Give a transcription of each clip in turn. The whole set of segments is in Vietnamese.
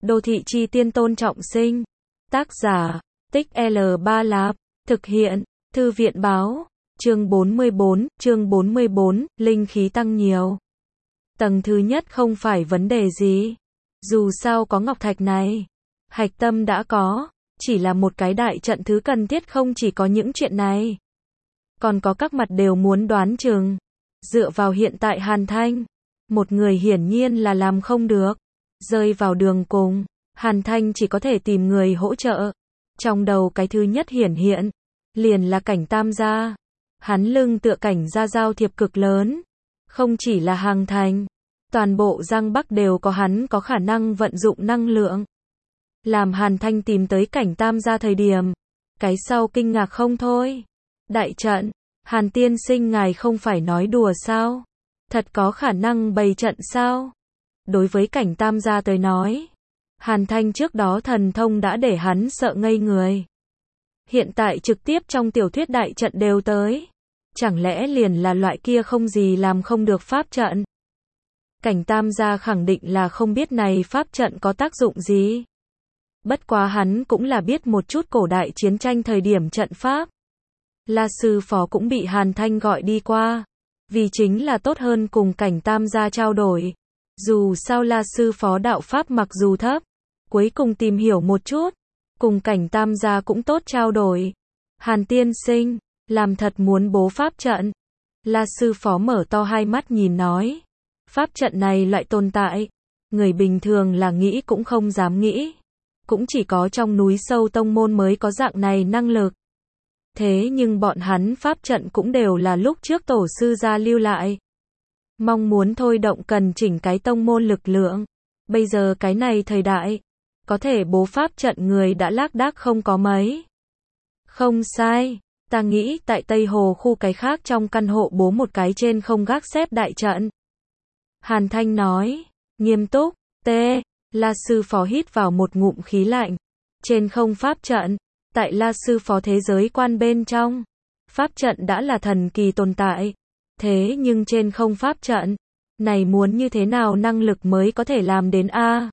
Đô thị chi tiên Tôn Trọng Sinh. Tác giả, Tích L3 Lạp. Thực hiện, Thư viện báo. Chương 44, linh khí tăng nhiều. Tầng thứ nhất không phải vấn đề gì. Dù sao có ngọc thạch này. Hạch tâm đã có. Chỉ là một cái đại trận thứ cần thiết không chỉ có những chuyện này. Còn có các mặt đều muốn đoán chừng. Dựa vào hiện tại Hàn Thanh. Một người hiển nhiên là làm không được. Rơi vào đường cùng. Hàn Thanh chỉ có thể tìm người hỗ trợ. Trong đầu cái thứ nhất hiển hiện. Liền là cảnh Tam gia. Hắn lưng tựa cảnh gia giao thiệp cực lớn. Không chỉ là Hàng Thành. Toàn bộ Giang Bắc đều có hắn có khả năng vận dụng năng lượng. Làm Hàn Thanh tìm tới cảnh Tam gia thời điểm. Cái sau kinh ngạc không thôi. Đại trận. Hàn tiên sinh ngài không phải nói đùa sao? Thật có khả năng bày trận sao? Đối với cảnh Tam gia tới nói. Hàn Thanh trước đó thần thông đã để hắn sợ ngây người. Hiện tại trực tiếp trong tiểu thuyết đại trận đều tới. Chẳng lẽ liền là loại kia không gì làm không được pháp trận? Cảnh Tam gia khẳng định là không biết này pháp trận có tác dụng gì. Bất quá hắn cũng là biết một chút cổ đại chiến tranh thời điểm trận pháp. La sư phó cũng bị Hàn Thanh gọi đi qua. Vì chính là tốt hơn cùng cảnh Tam gia trao đổi. Dù sao La sư phó đạo pháp mặc dù thấp. Cuối cùng tìm hiểu một chút. Cùng cảnh Tam gia cũng tốt trao đổi. Hàn tiên sinh, làm thật muốn bố pháp trận. La sư phó mở to hai mắt nhìn nói. Pháp trận này loại tồn tại. Người bình thường là nghĩ cũng không dám nghĩ. Cũng chỉ có trong núi sâu tông môn mới có dạng này năng lực. Thế nhưng bọn hắn pháp trận cũng đều là lúc trước tổ sư gia lưu lại. Mong muốn thôi động cần chỉnh cái tông môn lực lượng. Bây giờ cái này thời đại. Có thể bố pháp trận người đã lác đác không có mấy. Không sai. Ta nghĩ tại Tây Hồ khu cái khác trong căn hộ bố một cái trên không gác xếp đại trận. Hàn Thanh nói. Nghiêm túc. La sư phó hít vào một ngụm khí lạnh. Trên không pháp trận. Tại La sư phó thế giới quan bên trong. Pháp trận đã là thần kỳ tồn tại. Thế nhưng trên không pháp trận. Này muốn như thế nào năng lực mới có thể làm đến A.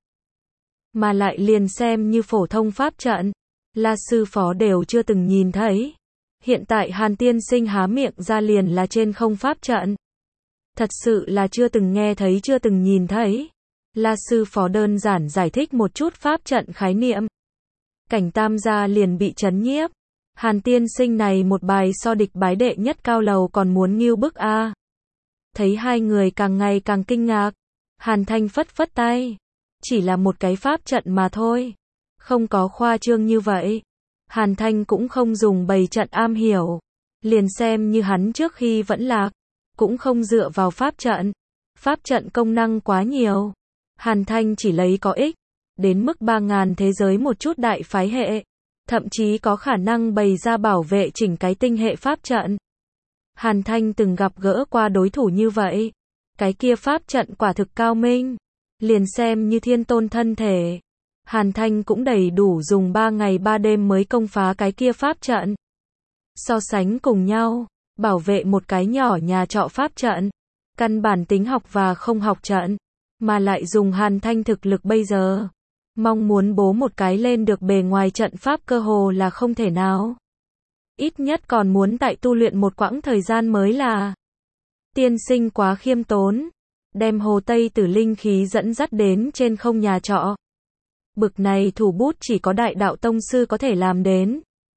Mà lại liền xem như phổ thông pháp trận. La sư phó đều chưa từng nhìn thấy. Hiện tại Hàn tiên sinh há miệng ra liền là trên không pháp trận. Thật sự là chưa từng nghe thấy chưa từng nhìn thấy. La sư phó đơn giản giải thích một chút pháp trận khái niệm. Cảnh Tam gia liền bị chấn nhiếp. Hàn tiên sinh này một bài so địch bái đệ nhất cao lầu còn muốn nghêu bức A. Thấy hai người càng ngày càng kinh ngạc. Hàn Thanh phất phất tay. Chỉ là một cái pháp trận mà thôi. Không có khoa trương như vậy. Hàn Thanh cũng không dùng bày trận am hiểu. Liền xem như hắn trước khi vẫn lạc. Cũng không dựa vào pháp trận. Pháp trận công năng quá nhiều. Hàn Thanh chỉ lấy có ích. Đến mức 3.000 thế giới một chút đại phái hệ. Thậm chí có khả năng bày ra bảo vệ chỉnh cái tinh hệ pháp trận. Hàn Thanh từng gặp gỡ qua đối thủ như vậy. Cái kia pháp trận quả thực cao minh. Liền xem như thiên tôn thân thể. Hàn Thanh cũng đầy đủ dùng 3 ngày 3 đêm mới công phá cái kia pháp trận. So sánh cùng nhau. Bảo vệ một cái nhỏ nhà trọ pháp trận. Căn bản tính học và không học trận. Mà lại dùng Hàn Thanh thực lực bây giờ. Mong muốn bố một cái lên được bề ngoài trận pháp cơ hồ là không thể nào. Ít nhất còn muốn tại tu luyện một quãng thời gian mới là. Tiên sinh quá khiêm tốn. Đem Hồ Tây Tử linh khí dẫn dắt đến trên không nhà trọ. Bực này thủ bút chỉ có đại đạo tông sư có thể làm đến.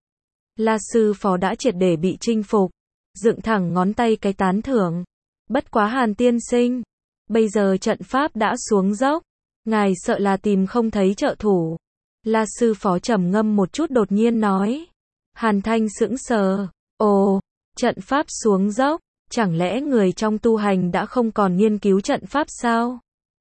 La sư phó đã triệt để bị chinh phục. Dựng thẳng ngón tay cái tán thưởng. Bất quá Hàn tiên sinh. Bây giờ trận pháp đã xuống dốc. Ngài sợ là tìm không thấy trợ thủ. La sư phó trầm ngâm một chút đột nhiên nói. Hàn Thanh sững sờ. Ồ, trận pháp xuống dốc. Chẳng lẽ người trong tu hành đã không còn nghiên cứu trận pháp sao?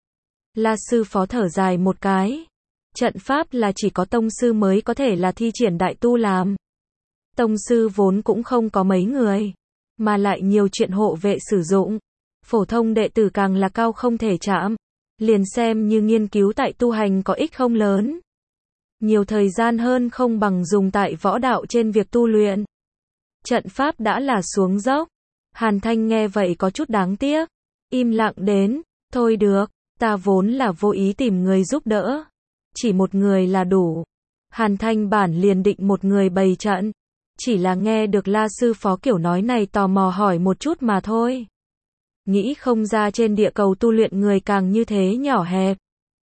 La sư phó thở dài một cái. Trận pháp là chỉ có tông sư mới có thể là thi triển đại tu làm. Tông sư vốn cũng không có mấy người. Mà lại nhiều chuyện hộ vệ sử dụng. Phổ thông đệ tử càng là cao không thể chạm. Liền xem như nghiên cứu tại tu hành có ích không lớn. Nhiều thời gian hơn không bằng dùng tại võ đạo trên việc tu luyện. Trận pháp đã là xuống dốc. Hàn Thanh nghe vậy có chút đáng tiếc. Im lặng đến. Thôi được. Ta vốn là vô ý tìm người giúp đỡ. Chỉ một người là đủ. Hàn Thanh bản liền định một người bày trận. Chỉ là nghe được La sư phó kiểu nói này tò mò hỏi một chút mà thôi. Nghĩ không ra trên địa cầu tu luyện người càng như thế nhỏ hẹp.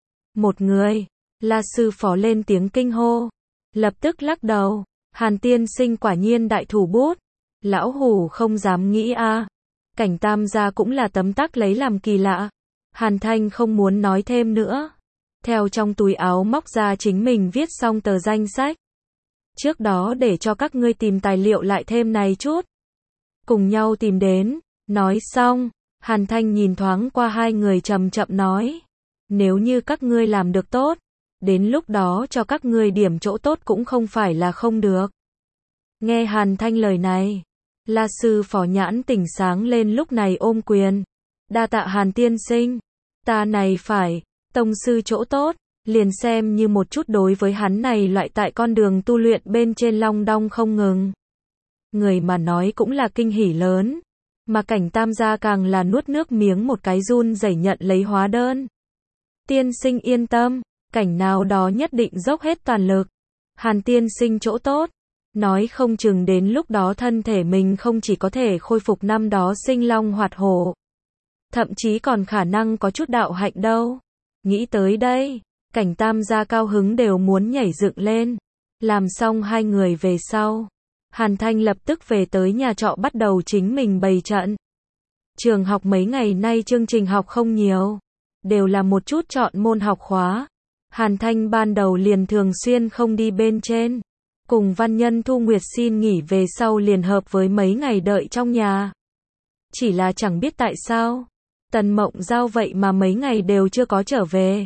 Một người. La sư phó lên tiếng kinh hô. Lập tức lắc đầu. Hàn tiên sinh quả nhiên đại thủ bút. Lão hủ không dám nghĩ a. Cảnh Tam gia cũng là tấm tắc lấy làm kỳ lạ. Hàn Thanh không muốn nói thêm nữa. Theo trong túi áo móc ra chính mình viết xong tờ danh sách. Trước đó để cho các ngươi tìm tài liệu lại thêm này chút. Cùng nhau tìm đến. Nói xong, Hàn Thanh nhìn thoáng qua hai người chậm chậm nói. Nếu như các ngươi làm được tốt, đến lúc đó cho các ngươi điểm chỗ tốt cũng không phải là không được. Nghe Hàn Thanh lời này, La sư phó nhãn tỉnh sáng lên lúc này ôm quyền. Đa tạ Hàn tiên sinh. Ta này phải, tông sư chỗ tốt, liền xem như một chút đối với hắn này loại tại con đường tu luyện bên trên long đong không ngừng. Người mà nói cũng là kinh hỉ lớn. Mà Cảnh Tam gia càng là nuốt nước miếng một cái run rẩy nhận lấy hóa đơn. Tiên sinh yên tâm, cảnh nào đó nhất định dốc hết toàn lực. Hàn tiên sinh chỗ tốt. Nói không chừng đến lúc đó thân thể mình không chỉ có thể khôi phục năm đó sinh long hoạt hổ. Thậm chí còn khả năng có chút đạo hạnh đâu. Nghĩ tới đây, Cảnh Tam gia cao hứng đều muốn nhảy dựng lên. Làm xong hai người về sau. Hàn Thanh lập tức về tới nhà trọ bắt đầu chính mình bày trận. Trường học mấy ngày nay chương trình học không nhiều. Đều là một chút chọn môn học khóa. Hàn Thanh ban đầu liền thường xuyên không đi bên trên. Cùng Văn Nhân Thu Nguyệt xin nghỉ về sau liền hợp với mấy ngày đợi trong nhà. Chỉ là chẳng biết tại sao. Tần Mộng Giao vậy mà mấy ngày đều chưa có trở về.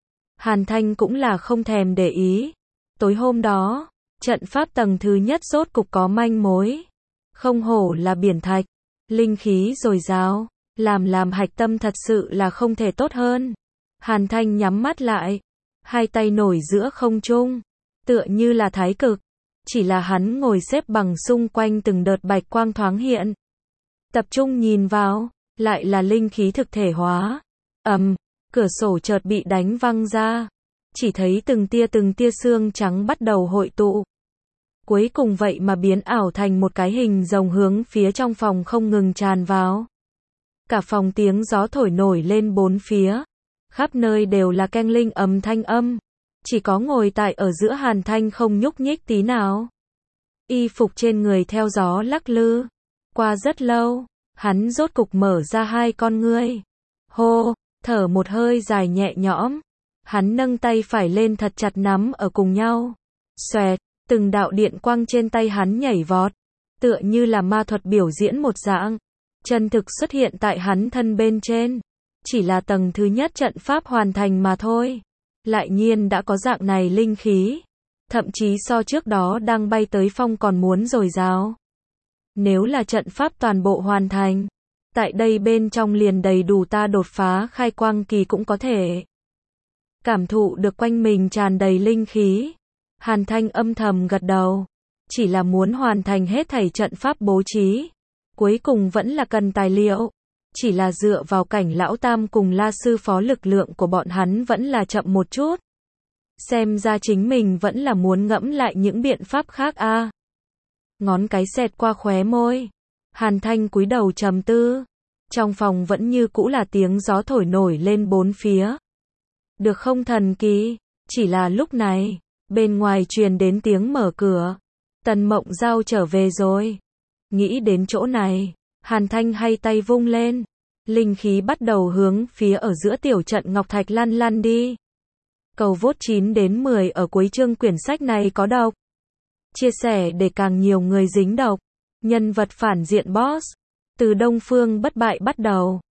Hàn Thanh cũng là không thèm để ý. Tối hôm đó, trận pháp tầng thứ nhất rốt cục có manh mối. Không hổ là biển thạch. Linh khí dồi dào. Làm hạch tâm thật sự là không thể tốt hơn. Hàn Thanh nhắm mắt lại. Hai tay nổi giữa không trung. Tựa như là thái cực. Chỉ là hắn ngồi xếp bằng xung quanh từng đợt bạch quang thoáng hiện. Tập trung nhìn vào. Lại là linh khí thực thể hóa. Cửa sổ chợt bị đánh văng ra. Chỉ thấy từng tia xương trắng bắt đầu hội tụ. Cuối cùng vậy mà biến ảo thành một cái hình rồng hướng phía trong phòng không ngừng tràn vào. Cả phòng tiếng gió thổi nổi lên bốn phía. Khắp nơi đều là keng linh thanh âm. Chỉ có ngồi tại ở giữa Hàn Thanh không nhúc nhích tí nào. Y phục trên người theo gió lắc lư. Qua rất lâu, hắn rốt cục mở ra hai con ngươi. Hô, thở một hơi dài nhẹ nhõm. Hắn nâng tay phải lên thật chặt nắm ở cùng nhau. Xoẹt, từng đạo điện quang trên tay hắn nhảy vọt. Tựa như là ma thuật biểu diễn một dạng. Chân thực xuất hiện tại hắn thân bên trên. Chỉ là tầng thứ nhất trận pháp hoàn thành mà thôi. Lại nhiên đã có dạng này linh khí. Thậm chí so trước đó đang bay tới phong còn muốn dồi dào. Nếu là trận pháp toàn bộ hoàn thành. Tại đây bên trong liền đầy đủ ta đột phá khai quang kỳ cũng có thể. Cảm thụ được quanh mình tràn đầy linh khí. Hàn Thanh âm thầm gật đầu. Chỉ là muốn hoàn thành hết thảy trận pháp bố trí. Cuối cùng vẫn là cần tài liệu. Chỉ là dựa vào Cảnh lão tam cùng La sư phó lực lượng của bọn hắn vẫn là chậm một chút. Xem ra chính mình vẫn là muốn ngẫm lại những biện pháp khác a. Ngón cái xẹt qua khóe môi. Hàn Thanh cúi đầu trầm tư. Trong phòng vẫn như cũ là tiếng gió thổi nổi lên bốn phía. Được không thần kỳ? Chỉ là lúc này, bên ngoài truyền đến tiếng mở cửa. Tần Mộng Giao trở về rồi. Nghĩ đến chỗ này, Hàn Thanh hay tay vung lên. Linh khí bắt đầu hướng phía ở giữa tiểu trận ngọc thạch lăn lăn đi. Cầu vote 9 đến 10 ở cuối chương quyển sách này có độc. Chia sẻ để càng nhiều người dính độc. Nhân vật phản diện boss. Từ Đông Phương bất bại bắt đầu.